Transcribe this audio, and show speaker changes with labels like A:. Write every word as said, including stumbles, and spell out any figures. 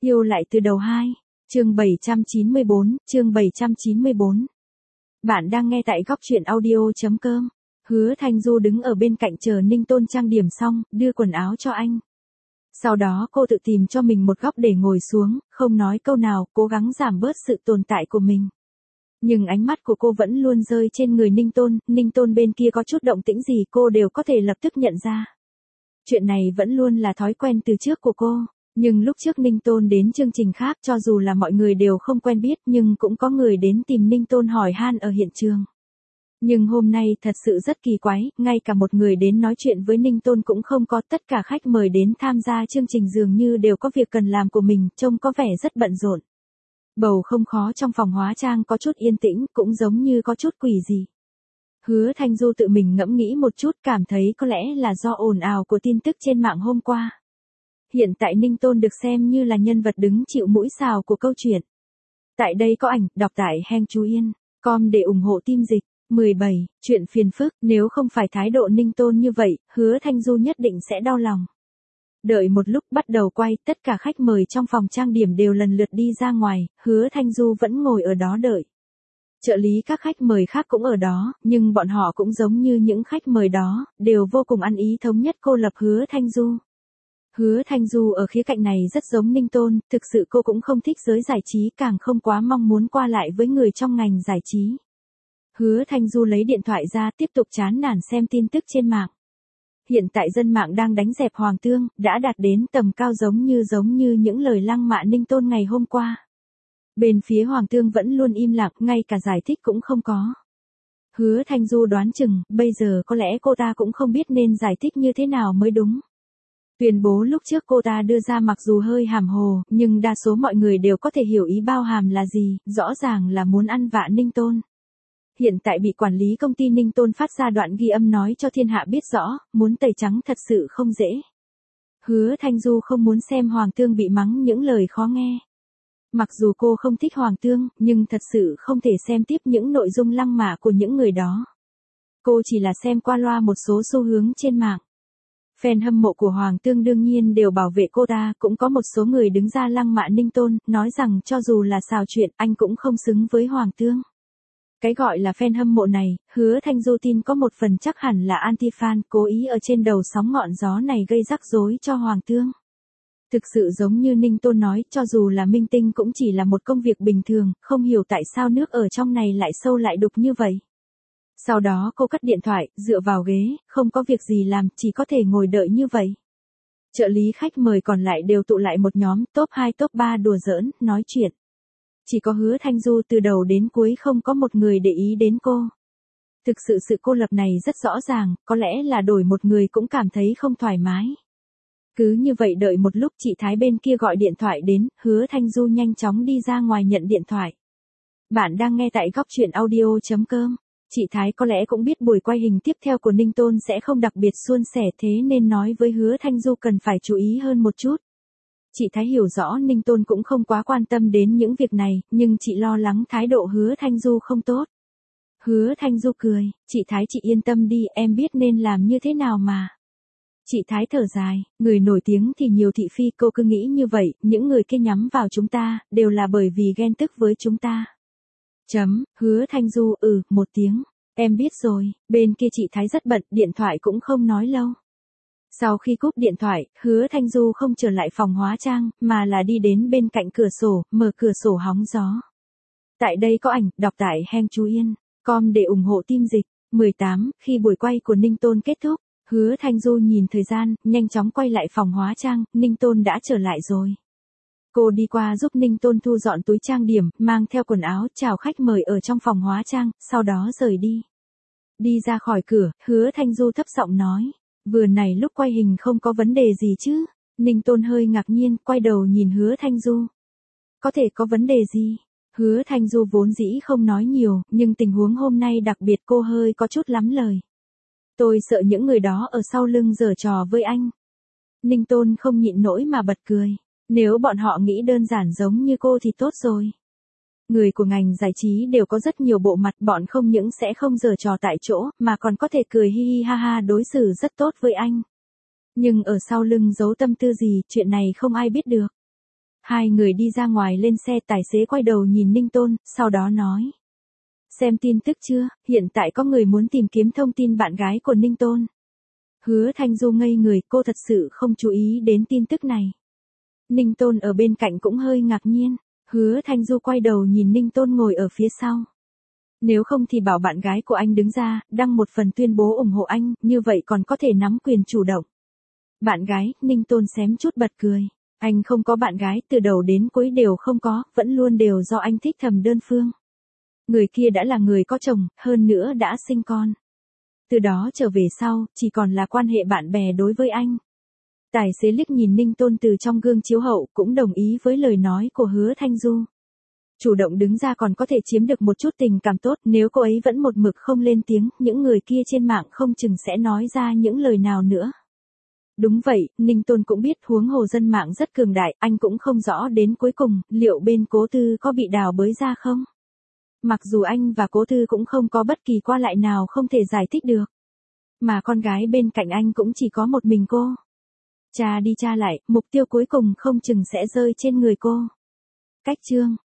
A: Yêu lại từ đầu hai. Chương bảy trăm chín mươi bốn, chương bảy trăm chín mươi bốn. Bạn đang nghe tại góc truyện audio chấm com. Hứa Thanh Du đứng ở bên cạnh chờ Ninh Tôn trang điểm xong, đưa quần áo cho anh. Sau đó cô tự tìm cho mình một góc để ngồi xuống, không nói câu nào, cố gắng giảm bớt sự tồn tại của mình. Nhưng ánh mắt của cô vẫn luôn rơi trên người Ninh Tôn, Ninh Tôn bên kia có chút động tĩnh gì cô đều có thể lập tức nhận ra. Chuyện này vẫn luôn là thói quen từ trước của cô. Nhưng lúc trước Ninh Tôn đến chương trình khác cho dù là mọi người đều không quen biết nhưng cũng có người đến tìm Ninh Tôn hỏi han ở hiện trường. Nhưng hôm nay thật sự rất kỳ quái, ngay cả một người đến nói chuyện với Ninh Tôn cũng không có, tất cả khách mời đến tham gia chương trình dường như đều có việc cần làm của mình, trông có vẻ rất bận rộn. Bầu không khó trong phòng hóa trang có chút yên tĩnh, cũng giống như có chút quỷ gì. Hứa Thanh Du tự mình ngẫm nghĩ một chút cảm thấy có lẽ là do ồn ào của tin tức trên mạng hôm qua. Hiện tại Ninh Tôn được xem như là nhân vật đứng chịu mũi xào của câu chuyện. Tại đây có ảnh, đọc tại Heng Chú Yên, com để ủng hộ team dịch. mười bảy, chuyện phiền phức, nếu không phải thái độ Ninh Tôn như vậy, Hứa Thanh Du nhất định sẽ đau lòng. Đợi một lúc bắt đầu quay, tất cả khách mời trong phòng trang điểm đều lần lượt đi ra ngoài, Hứa Thanh Du vẫn ngồi ở đó đợi. Trợ lý các khách mời khác cũng ở đó, nhưng bọn họ cũng giống như những khách mời đó, đều vô cùng ăn ý thống nhất cô lập Hứa Thanh Du. Hứa Thanh Du ở khía cạnh này rất giống Ninh Tôn, thực sự cô cũng không thích giới giải trí, càng không quá mong muốn qua lại với người trong ngành giải trí. Hứa Thanh Du lấy điện thoại ra tiếp tục chán nản xem tin tức trên mạng. Hiện tại dân mạng đang đánh dẹp Hoàng Tương, đã đạt đến tầm cao giống như giống như những lời lăng mạ Ninh Tôn ngày hôm qua. Bên phía Hoàng Tương vẫn luôn im lặng, ngay cả giải thích cũng không có. Hứa Thanh Du đoán chừng, bây giờ có lẽ cô ta cũng không biết nên giải thích như thế nào mới đúng. Tuyên bố lúc trước cô ta đưa ra mặc dù hơi hàm hồ, nhưng đa số mọi người đều có thể hiểu ý bao hàm là gì, rõ ràng là muốn ăn vạ Ninh Tôn. Hiện tại bị quản lý công ty Ninh Tôn phát ra đoạn ghi âm nói cho thiên hạ biết rõ, muốn tẩy trắng thật sự không dễ. Hứa Thanh Du không muốn xem Hoàng Tương bị mắng những lời khó nghe. Mặc dù cô không thích Hoàng Tương, nhưng thật sự không thể xem tiếp những nội dung lăng mạ của những người đó. Cô chỉ là xem qua loa một số xu hướng trên mạng. Fan hâm mộ của Hoàng Tương đương nhiên đều bảo vệ cô ta, cũng có một số người đứng ra lăng mạ Ninh Tôn, nói rằng cho dù là xào chuyện, anh cũng không xứng với Hoàng Tương. Cái gọi là fan hâm mộ này, Hứa Thanh Du tin có một phần chắc hẳn là anti-fan, cố ý ở trên đầu sóng ngọn gió này gây rắc rối cho Hoàng Tương. Thực sự giống như Ninh Tôn nói, cho dù là minh tinh cũng chỉ là một công việc bình thường, không hiểu tại sao nước ở trong này lại sâu lại đục như vậy. Sau đó cô cắt điện thoại, dựa vào ghế, không có việc gì làm, chỉ có thể ngồi đợi như vậy. Trợ lý khách mời còn lại đều tụ lại một nhóm, top hai top ba đùa giỡn, nói chuyện. Chỉ có Hứa Thanh Du từ đầu đến cuối không có một người để ý đến cô. Thực sự sự cô lập này rất rõ ràng, có lẽ là đổi một người cũng cảm thấy không thoải mái. Cứ như vậy đợi một lúc chị Thái bên kia gọi điện thoại đến, Hứa Thanh Du nhanh chóng đi ra ngoài nhận điện thoại. Bạn đang nghe tại góc truyện audio chấm com. Chị Thái có lẽ cũng biết buổi quay hình tiếp theo của Ninh Tôn sẽ không đặc biệt suôn sẻ, thế nên nói với Hứa Thanh Du cần phải chú ý hơn một chút. Chị Thái hiểu rõ Ninh Tôn cũng không quá quan tâm đến những việc này, nhưng chị lo lắng thái độ Hứa Thanh Du không tốt. Hứa Thanh Du cười, chị Thái chị yên tâm đi, em biết nên làm như thế nào mà. Chị Thái thở dài, người nổi tiếng thì nhiều thị phi, cô cứ nghĩ như vậy, những người kia nhắm vào chúng ta, đều là bởi vì ghen tức với chúng ta. Chấm, Hứa Thanh Du, ừ, một tiếng, em biết rồi, bên kia chị Thái rất bận, điện thoại cũng không nói lâu. Sau khi cúp điện thoại, Hứa Thanh Du không trở lại phòng hóa trang, mà là đi đến bên cạnh cửa sổ, mở cửa sổ hóng gió. Tại đây có ảnh, đọc tại Heng Chú Yên, com để ủng hộ team dịch. mười tám, khi buổi quay của Ninh Tôn kết thúc, Hứa Thanh Du nhìn thời gian, nhanh chóng quay lại phòng hóa trang, Ninh Tôn đã trở lại rồi. Cô đi qua giúp Ninh Tôn thu dọn túi trang điểm, mang theo quần áo, chào khách mời ở trong phòng hóa trang, sau đó rời đi. Đi ra khỏi cửa, Hứa Thanh Du thấp giọng nói, vừa này lúc quay hình không có vấn đề gì chứ? Ninh Tôn hơi ngạc nhiên, quay đầu nhìn Hứa Thanh Du. Có thể có vấn đề gì? Hứa Thanh Du vốn dĩ không nói nhiều, nhưng tình huống hôm nay đặc biệt cô hơi có chút lắm lời. Tôi sợ những người đó ở sau lưng giở trò với anh. Ninh Tôn không nhịn nổi mà bật cười. Nếu bọn họ nghĩ đơn giản giống như cô thì tốt rồi. Người của ngành giải trí đều có rất nhiều bộ mặt, bọn không những sẽ không giở trò tại chỗ, mà còn có thể cười hi hi ha ha đối xử rất tốt với anh. Nhưng ở sau lưng giấu tâm tư gì, chuyện này không ai biết được. Hai người đi ra ngoài lên xe, tài xế quay đầu nhìn Ninh Tôn, sau đó nói. Xem tin tức chưa, hiện tại có người muốn tìm kiếm thông tin bạn gái của Ninh Tôn. Hứa Thanh Du ngây người, cô thật sự không chú ý đến tin tức này. Ninh Tôn ở bên cạnh cũng hơi ngạc nhiên. Hứa Thanh Du quay đầu nhìn Ninh Tôn ngồi ở phía sau. Nếu không thì bảo bạn gái của anh đứng ra, đăng một phần tuyên bố ủng hộ anh, như vậy còn có thể nắm quyền chủ động. Bạn gái, Ninh Tôn xém chút bật cười. Anh không có bạn gái, từ đầu đến cuối đều không có, vẫn luôn đều do anh thích thầm đơn phương. Người kia đã là người có chồng, hơn nữa đã sinh con. Từ đó trở về sau, chỉ còn là quan hệ bạn bè đối với anh. Tài xế liếc nhìn Ninh Tôn từ trong gương chiếu hậu, cũng đồng ý với lời nói của Hứa Thanh Du. Chủ động đứng ra còn có thể chiếm được một chút tình cảm tốt, nếu cô ấy vẫn một mực không lên tiếng, những người kia trên mạng không chừng sẽ nói ra những lời nào nữa. Đúng vậy, Ninh Tôn cũng biết, huống hồ dân mạng rất cường đại, anh cũng không rõ đến cuối cùng, liệu bên Cố Tư có bị đào bới ra không? Mặc dù anh và Cố Tư cũng không có bất kỳ qua lại nào không thể giải thích được. Mà con gái bên cạnh anh cũng chỉ có một mình cô. Cha đi cha lại, mục tiêu cuối cùng không chừng sẽ rơi trên người cô. Cách chương